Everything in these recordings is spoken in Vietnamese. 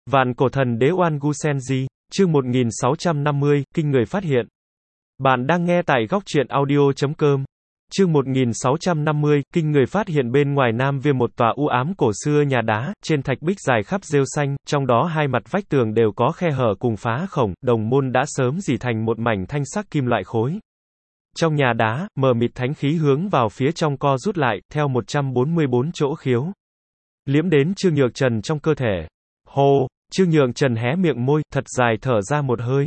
Vạn cổ thần đế Oan Gu Senji, chương 1650, kinh người phát hiện. Bạn đang nghe tại góc truyện audio.com. Chương 1650, kinh người phát hiện bên ngoài Nam Viêm một tòa u ám cổ xưa nhà đá, trên thạch bích dài khắp rêu xanh, trong đó hai mặt vách tường đều có khe hở cùng phá khổng, đồng môn đã sớm rỉ thành một mảnh thanh sắc kim loại khối. Trong nhà đá, mờ mịt thánh khí hướng vào phía trong co rút lại, theo 144 chỗ khiếu. Liễm đến Trương Nhược Trần trong cơ thể. Hô, Trương Nhược Trần hé miệng môi, thật dài thở ra một hơi.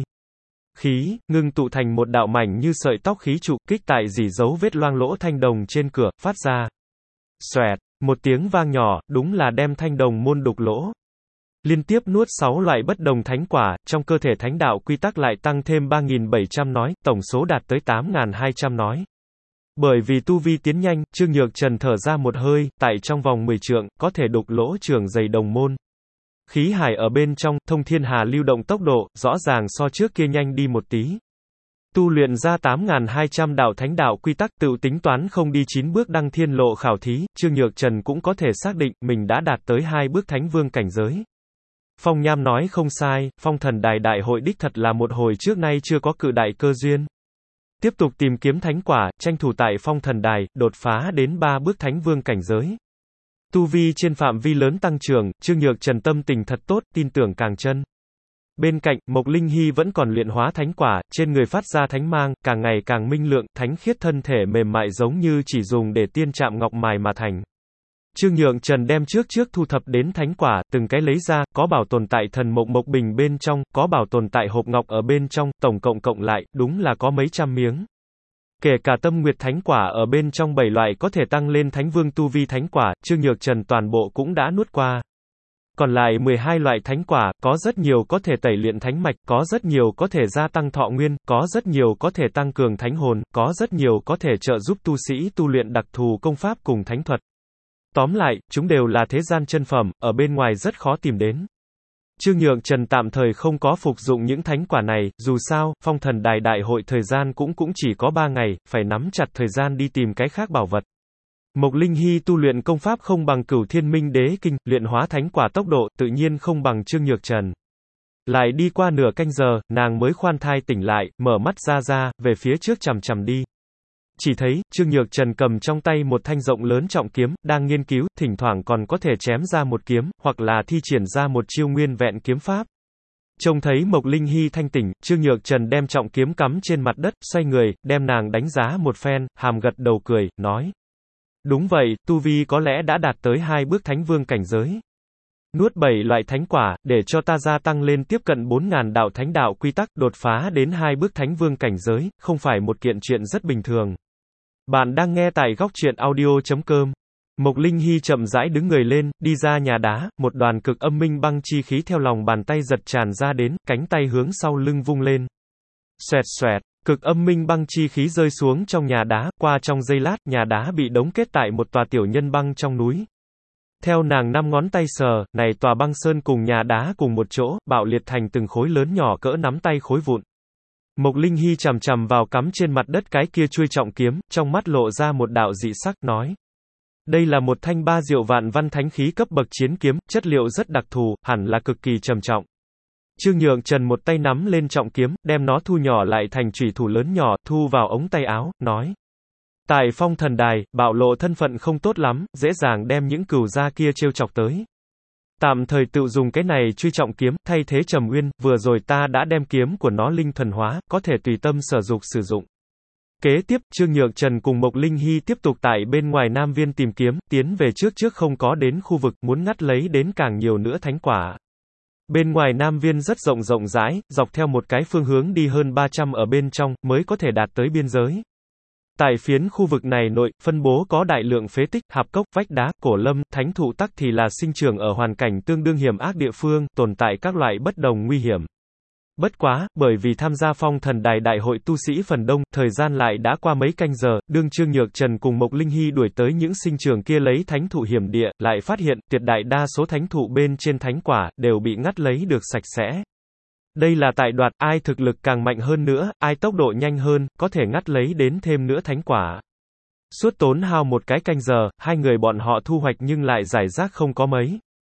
Khí, ngưng tụ thành một đạo mảnh như sợi tóc khí trụ, kích tại dỉ dấu vết loang lỗ thanh đồng trên cửa, phát ra. Xoẹt, một tiếng vang nhỏ, đúng là đem thanh đồng môn đục lỗ. Liên tiếp nuốt 6 loại bất đồng thánh quả, trong cơ thể thánh đạo quy tắc lại tăng thêm 3.700 nói, tổng số đạt tới 8.200 nói. Bởi vì tu vi tiến nhanh, Trương Nhược Trần thở ra một hơi, tại trong vòng 10 trượng, có thể đục lỗ trường dày đồng môn. Khí hải ở bên trong, thông thiên hà lưu động tốc độ, rõ ràng so trước kia nhanh đi một tí. Tu luyện ra 8.200 đạo thánh đạo quy tắc, tự tính toán không đi 9 bước đăng thiên lộ khảo thí, Trương Nhược Trần cũng có thể xác định, mình đã đạt tới 2 bước thánh vương cảnh giới. Phong Nham nói không sai, phong thần đài đại hội đích thật là một hồi trước nay chưa có cự đại cơ duyên. Tiếp tục tìm kiếm thánh quả, tranh thủ tại phong thần đài, đột phá đến 3 bước thánh vương cảnh giới. Tu vi trên phạm vi lớn tăng trưởng, Trương Nhược Trần tâm tình thật tốt, tin tưởng càng chân. Bên cạnh, Mộc Linh Hy vẫn còn luyện hóa thánh quả, trên người phát ra thánh mang, càng ngày càng minh lượng, thánh khiết thân thể mềm mại giống như chỉ dùng để tiên chạm ngọc mài mà thành. Trương Nhược Trần đem trước thu thập đến thánh quả, từng cái lấy ra, có bảo tồn tại thần mộc bình bên trong, có bảo tồn tại hộp ngọc ở bên trong, tổng cộng lại, đúng là có mấy trăm miếng. Kể cả tâm nguyệt thánh quả ở bên trong 7 loại có thể tăng lên thánh vương tu vi thánh quả, Trương Nhược Trần toàn bộ cũng đã nuốt qua. Còn lại 12 loại thánh quả, có rất nhiều có thể tẩy luyện thánh mạch, có rất nhiều có thể gia tăng thọ nguyên, có rất nhiều có thể tăng cường thánh hồn, có rất nhiều có thể trợ giúp tu sĩ tu luyện đặc thù công pháp cùng thánh thuật. Tóm lại, chúng đều là thế gian chân phẩm, ở bên ngoài rất khó tìm đến. Trương Nhược Trần tạm thời không có phục dụng những thánh quả này, dù sao, phong thần đài đại hội thời gian cũng chỉ có 3 ngày, phải nắm chặt thời gian đi tìm cái khác bảo vật. Mộc Linh Hy tu luyện công pháp không bằng Cửu Thiên Minh Đế Kinh, luyện hóa thánh quả tốc độ, tự nhiên không bằng Trương Nhược Trần. Lại đi qua nửa canh giờ, nàng mới khoan thai tỉnh lại, mở mắt ra, về phía trước chằm đi. Chỉ thấy, Trương Nhược Trần cầm trong tay một thanh rộng lớn trọng kiếm, đang nghiên cứu, thỉnh thoảng còn có thể chém ra một kiếm, hoặc là thi triển ra một chiêu nguyên vẹn kiếm pháp. Trông thấy Mộc Linh Hy thanh tỉnh, Trương Nhược Trần đem trọng kiếm cắm trên mặt đất, xoay người, đem nàng đánh giá một phen, hàm gật đầu cười, nói. Đúng vậy, tu vi có lẽ đã đạt tới 2 bước thánh vương cảnh giới. Nuốt 7 loại thánh quả, để cho ta gia tăng lên tiếp cận 4.000 đạo thánh đạo quy tắc, đột phá đến 2 bước thánh vương cảnh giới, không phải một kiện chuyện rất bình thường. Bạn đang nghe tại góc truyện audio.com. Mộc Linh Hy chậm rãi đứng người lên, đi ra nhà đá, một đoàn cực âm minh băng chi khí theo lòng bàn tay giật tràn ra đến, cánh tay hướng sau lưng vung lên. Xoẹt xoẹt, cực âm minh băng chi khí rơi xuống trong nhà đá, qua trong giây lát, nhà đá bị đóng kết tại một tòa tiểu nhân băng trong núi. Theo nàng 5 ngón tay sờ, này tòa băng sơn cùng nhà đá cùng một chỗ, bạo liệt thành từng khối lớn nhỏ cỡ nắm tay khối vụn. Mộc Linh Hy chằm vào cắm trên mặt đất cái kia chuôi trọng kiếm, trong mắt lộ ra một đạo dị sắc, nói. Đây là một thanh 3 diệu vạn văn thánh khí cấp bậc chiến kiếm, chất liệu rất đặc thù, hẳn là cực kỳ trầm trọng. Trương Nhược Trần một tay nắm lên trọng kiếm, đem nó thu nhỏ lại thành chủy thủ lớn nhỏ, thu vào ống tay áo, nói. Tại phong thần đài, bạo lộ thân phận không tốt lắm, dễ dàng đem những cừu gia kia trêu chọc tới. Tạm thời tự dùng cái này truy trọng kiếm, thay thế Trầm Uyên, vừa rồi ta đã đem kiếm của nó linh thuần hóa, có thể tùy tâm sử dụng. Kế tiếp, Trương Nhược Trần cùng Mộc Linh Hy tiếp tục tại bên ngoài Nam Viên tìm kiếm, tiến về trước không có đến khu vực, muốn ngắt lấy đến càng nhiều nữa thánh quả. Bên ngoài Nam Viên rất rộng rãi, dọc theo một cái phương hướng đi hơn 300 ở bên trong, mới có thể đạt tới biên giới. Tại phiến khu vực này nội, phân bố có đại lượng phế tích, hạp cốc, vách đá, cổ lâm, thánh thụ tắc thì là sinh trưởng ở hoàn cảnh tương đương hiểm ác địa phương, tồn tại các loại bất đồng nguy hiểm. Bất quá, bởi vì tham gia phong thần đài đại hội tu sĩ phần đông, thời gian lại đã qua mấy canh giờ, đương Trương Nhược Trần cùng Mộc Linh Hy đuổi tới những sinh trường kia lấy thánh thụ hiểm địa, lại phát hiện, tuyệt đại đa số thánh thụ bên trên thánh quả, đều bị ngắt lấy được sạch sẽ. Đây là tại đoạt, ai thực lực càng mạnh hơn nữa, ai tốc độ nhanh hơn, có thể ngắt lấy đến thêm nữa thánh quả. Suốt tốn hao một cái canh giờ, hai người bọn họ thu hoạch nhưng lại giải rác không có mấy.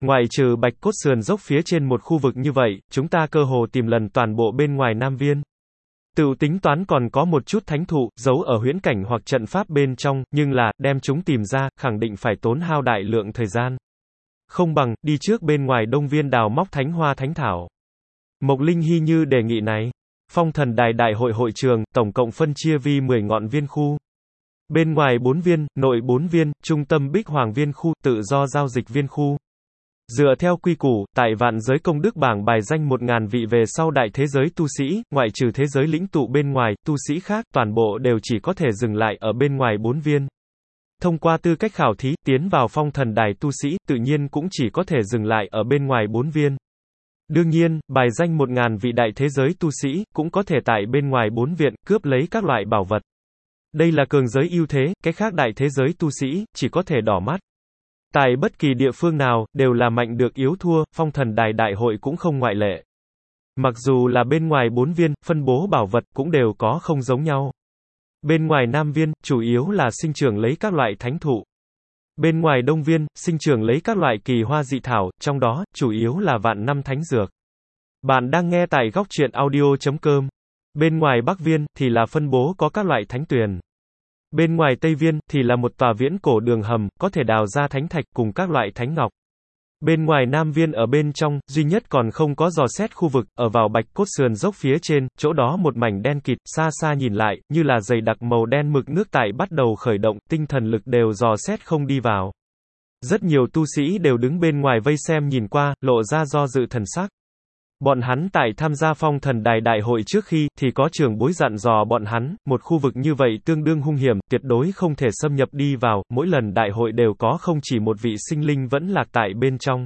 Ngoại trừ Bạch Cốt sườn dốc phía trên một khu vực như vậy, chúng ta cơ hồ tìm lần toàn bộ bên ngoài Nam Viên. Tựu tính toán còn có một chút thánh thụ, giấu ở huyễn cảnh hoặc trận pháp bên trong, nhưng là, đem chúng tìm ra, khẳng định phải tốn hao đại lượng thời gian. Không bằng, đi trước bên ngoài Đông Viên đào móc thánh hoa thánh thảo. Mộc Linh Hy như đề nghị này. Phong Thần Đài đại hội hội trường, tổng cộng phân chia vi 10 ngọn viên khu. Bên ngoài 4 viên, nội 4 viên, trung tâm Bích Hoàng viên khu, tự do giao dịch viên khu. Dựa theo quy củ, tại vạn giới công đức bảng bài danh 1000 vị về sau đại thế giới tu sĩ, ngoại trừ thế giới lĩnh tụ bên ngoài, tu sĩ khác, toàn bộ đều chỉ có thể dừng lại ở bên ngoài 4 viên. Thông qua tư cách khảo thí, tiến vào Phong Thần Đài tu sĩ, tự nhiên cũng chỉ có thể dừng lại ở bên ngoài 4 viên. Đương nhiên, bài danh 1000 vị đại thế giới tu sĩ, cũng có thể tại bên ngoài 4 viện, cướp lấy các loại bảo vật. Đây là cường giới ưu thế, cái khác đại thế giới tu sĩ, chỉ có thể đỏ mắt. Tại bất kỳ địa phương nào, đều là mạnh được yếu thua, Phong Thần Đài đại hội cũng không ngoại lệ. Mặc dù là bên ngoài 4 viên, phân bố bảo vật, cũng đều có không giống nhau. Bên ngoài Nam Viên, chủ yếu là sinh trưởng lấy các loại thánh thụ. Bên ngoài Đông Viên, sinh trưởng lấy các loại kỳ hoa dị thảo, trong đó, chủ yếu là vạn năm thánh dược. Bạn đang nghe tại góc truyện audio.com. Bên ngoài Bắc Viên, thì là phân bố có các loại thánh tuyền. Bên ngoài Tây Viên, thì là một tòa viễn cổ đường hầm, có thể đào ra thánh thạch cùng các loại thánh ngọc. Bên ngoài Nam Viên ở bên trong, duy nhất còn không có dò xét khu vực, ở vào Bạch Cốt sườn dốc phía trên, chỗ đó một mảnh đen kịt, xa xa nhìn lại, như là dày đặc màu đen mực nước tại bắt đầu khởi động, tinh thần lực đều dò xét không đi vào. Rất nhiều tu sĩ đều đứng bên ngoài vây xem nhìn qua, lộ ra do dự thần sắc. Bọn hắn tại tham gia Phong Thần Đài đại hội trước khi, thì có trưởng bối dặn dò bọn hắn, một khu vực như vậy tương đương hung hiểm, tuyệt đối không thể xâm nhập đi vào, mỗi lần đại hội đều có không chỉ một vị sinh linh vẫn lạc tại bên trong.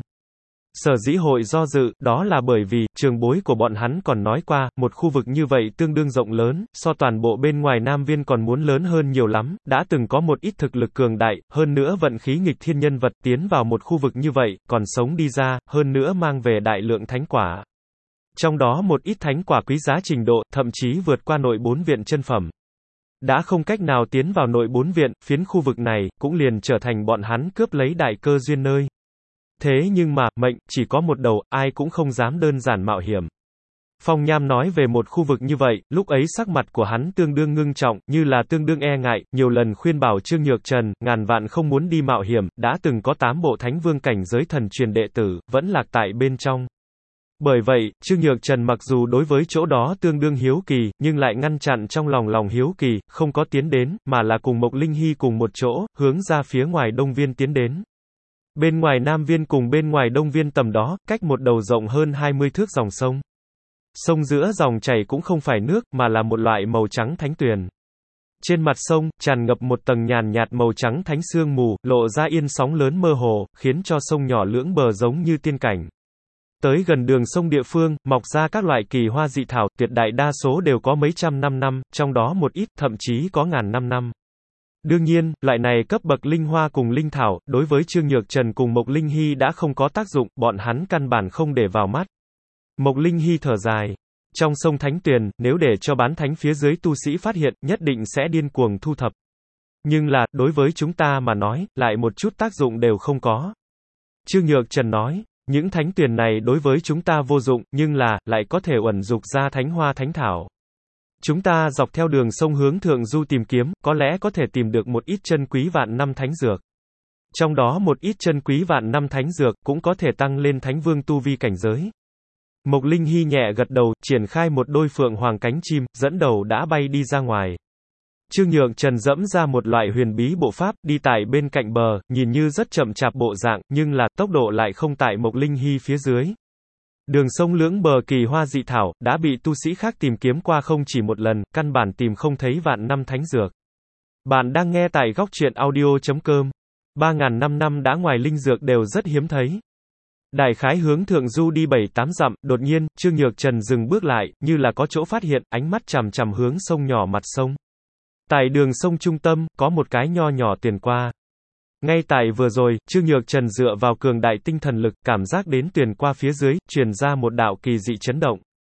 Sở dĩ hội do dự, đó là bởi vì, trưởng bối của bọn hắn còn nói qua, một khu vực như vậy tương đương rộng lớn, so toàn bộ bên ngoài Nam Viên còn muốn lớn hơn nhiều lắm, đã từng có một ít thực lực cường đại, hơn nữa vận khí nghịch thiên nhân vật tiến vào một khu vực như vậy, còn sống đi ra, hơn nữa mang về đại lượng thánh quả. Trong đó một ít thánh quả quý giá trình độ, thậm chí vượt qua nội 4 viện chân phẩm. Đã không cách nào tiến vào nội 4 viện, phiến khu vực này, cũng liền trở thành bọn hắn cướp lấy đại cơ duyên nơi. Thế nhưng mà, mệnh, chỉ có một đầu, ai cũng không dám đơn giản mạo hiểm. Phong Nham nói về một khu vực như vậy, lúc ấy sắc mặt của hắn tương đương ngưng trọng, như là tương đương e ngại, nhiều lần khuyên bảo Trương Nhược Trần, ngàn vạn không muốn đi mạo hiểm, đã từng có 8 bộ thánh vương cảnh giới thần truyền đệ tử, vẫn lạc tại bên trong. Bởi vậy, Trương Nhược Trần mặc dù đối với chỗ đó tương đương hiếu kỳ, nhưng lại ngăn chặn trong lòng hiếu kỳ, không có tiến đến, mà là cùng Mộc Linh Hy cùng một chỗ, hướng ra phía ngoài Đông Viên tiến đến. Bên ngoài Nam Viên cùng bên ngoài Đông Viên tầm đó, cách một đầu rộng hơn 20 thước dòng sông. Sông giữa dòng chảy cũng không phải nước, mà là một loại màu trắng thánh tuyền. Trên mặt sông, tràn ngập một tầng nhàn nhạt màu trắng thánh sương mù, lộ ra yên sóng lớn mơ hồ, khiến cho sông nhỏ lưỡng bờ giống như tiên cảnh. Tới gần đường sông địa phương, mọc ra các loại kỳ hoa dị thảo, tuyệt đại đa số đều có mấy trăm năm, trong đó một ít, thậm chí có ngàn năm. Đương nhiên, loại này cấp bậc linh hoa cùng linh thảo, đối với Trương Nhược Trần cùng Mộc Linh Hy đã không có tác dụng, bọn hắn căn bản không để vào mắt. Mộc Linh Hy thở dài. Trong sông Thánh Tuyền, nếu để cho bán thánh phía dưới tu sĩ phát hiện, nhất định sẽ điên cuồng thu thập. Nhưng là, đối với chúng ta mà nói, lại một chút tác dụng đều không có. Trương Nhược Trần nói. Những thánh tuyền này đối với chúng ta vô dụng, nhưng là, lại có thể uẩn dục ra thánh hoa thánh thảo. Chúng ta dọc theo đường sông hướng thượng du tìm kiếm, có lẽ có thể tìm được một ít chân quý vạn năm thánh dược. Trong đó một ít chân quý vạn năm thánh dược, cũng có thể tăng lên thánh vương tu vi cảnh giới. Mộc Linh Hy nhẹ gật đầu, triển khai một đôi phượng hoàng cánh chim, dẫn đầu đã bay đi ra ngoài. Trương Nhược Trần dẫm ra một loại huyền bí bộ pháp, đi tại bên cạnh bờ, nhìn như rất chậm chạp bộ dạng, nhưng là, tốc độ lại không tại Mộc Linh Hy phía dưới. Đường sông lưỡng bờ kỳ hoa dị thảo, đã bị tu sĩ khác tìm kiếm qua không chỉ một lần, căn bản tìm không thấy vạn năm thánh dược. Bạn đang nghe tại góc truyện audio.com. 3.000 năm đã ngoài linh dược đều rất hiếm thấy. Đại khái hướng thượng du đi 7-8 dặm, đột nhiên, Trương Nhược Trần dừng bước lại, như là có chỗ phát hiện, ánh mắt chằm chằm hướng sông nhỏ mặt sông. Tại đường sông trung tâm, có một cái nho nhỏ tuyền qua. Ngay tại vừa rồi, Trương Nhược Trần dựa vào cường đại tinh thần lực, cảm giác đến tuyền qua phía dưới, truyền ra một đạo kỳ dị chấn động.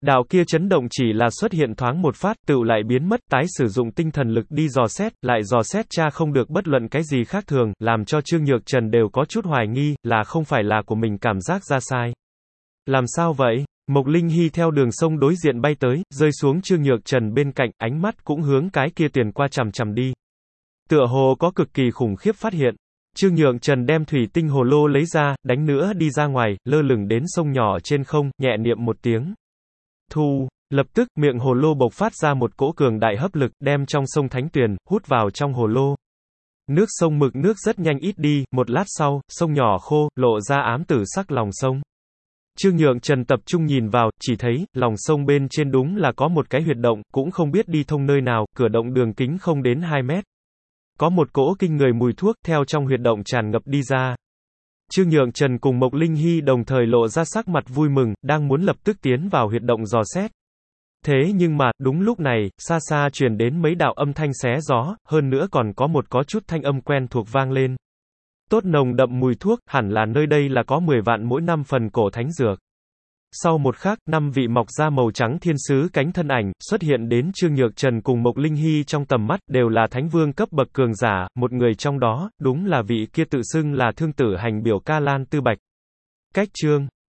Đạo kia chấn động chỉ là xuất hiện thoáng một phát, tựu lại biến mất, tái sử dụng tinh thần lực đi dò xét, lại dò xét tra không được bất luận cái gì khác thường, làm cho Trương Nhược Trần đều có chút hoài nghi, là không phải là của mình cảm giác ra sai. Làm sao vậy? Mộc Linh Hy theo đường sông đối diện bay tới, rơi xuống Trương Nhược Trần bên cạnh, ánh mắt cũng hướng cái kia tiền qua chằm chằm đi. Tựa hồ có cực kỳ khủng khiếp phát hiện. Trương Nhượng Trần đem thủy tinh hồ lô lấy ra, đánh nữa đi ra ngoài, lơ lửng đến sông nhỏ trên không, nhẹ niệm một tiếng. Thu, lập tức, miệng hồ lô bộc phát ra một cỗ cường đại hấp lực, đem trong sông thánh tuyền, hút vào trong hồ lô. Nước sông mực nước rất nhanh ít đi, một lát sau, sông nhỏ khô, lộ ra ám tử sắc lòng sông. Trương Nhượng Trần tập trung nhìn vào, chỉ thấy, lòng sông bên trên đúng là có một cái huyệt động, cũng không biết đi thông nơi nào, cửa động đường kính không đến 2 mét. Có một cỗ kinh người mùi thuốc theo trong huyệt động tràn ngập đi ra. Trương Nhượng Trần cùng Mộc Linh Hy đồng thời lộ ra sắc mặt vui mừng, đang muốn lập tức tiến vào huyệt động dò xét. Thế nhưng mà, đúng lúc này, xa xa truyền đến mấy đạo âm thanh xé gió, hơn nữa còn có một có chút thanh âm quen thuộc vang lên. Tốt nồng đậm mùi thuốc, hẳn là nơi đây là có 10 vạn mỗi năm phần cổ thánh dược. Sau một khắc, 5 vị mọc da màu trắng thiên sứ cánh thân ảnh, xuất hiện đến Trương Nhược Trần cùng Mộc Linh Hy trong tầm mắt, đều là thánh vương cấp bậc cường giả, một người trong đó, đúng là vị kia tự xưng là thương tử hành biểu Ca Lan Tư Bạch. Cách chương